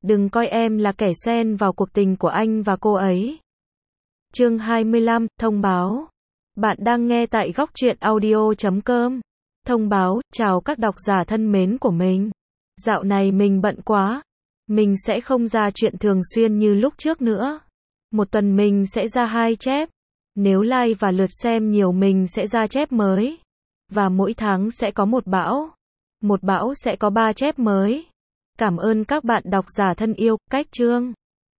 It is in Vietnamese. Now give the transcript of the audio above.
Đừng coi em là kẻ xen vào cuộc tình của anh và cô ấy. Chương 25, thông báo. Bạn đang nghe tại Góc Truyện Audio.com. Thông báo, chào các độc giả thân mến của mình. Dạo này mình bận quá. Mình sẽ không ra chuyện thường xuyên như lúc trước nữa. Một tuần mình sẽ ra 2 chép. Nếu like và lượt xem nhiều mình sẽ ra chép mới. Và mỗi tháng sẽ có một bão. Một bão sẽ có 3 chép mới. Cảm ơn các bạn độc giả thân yêu. Cách chương.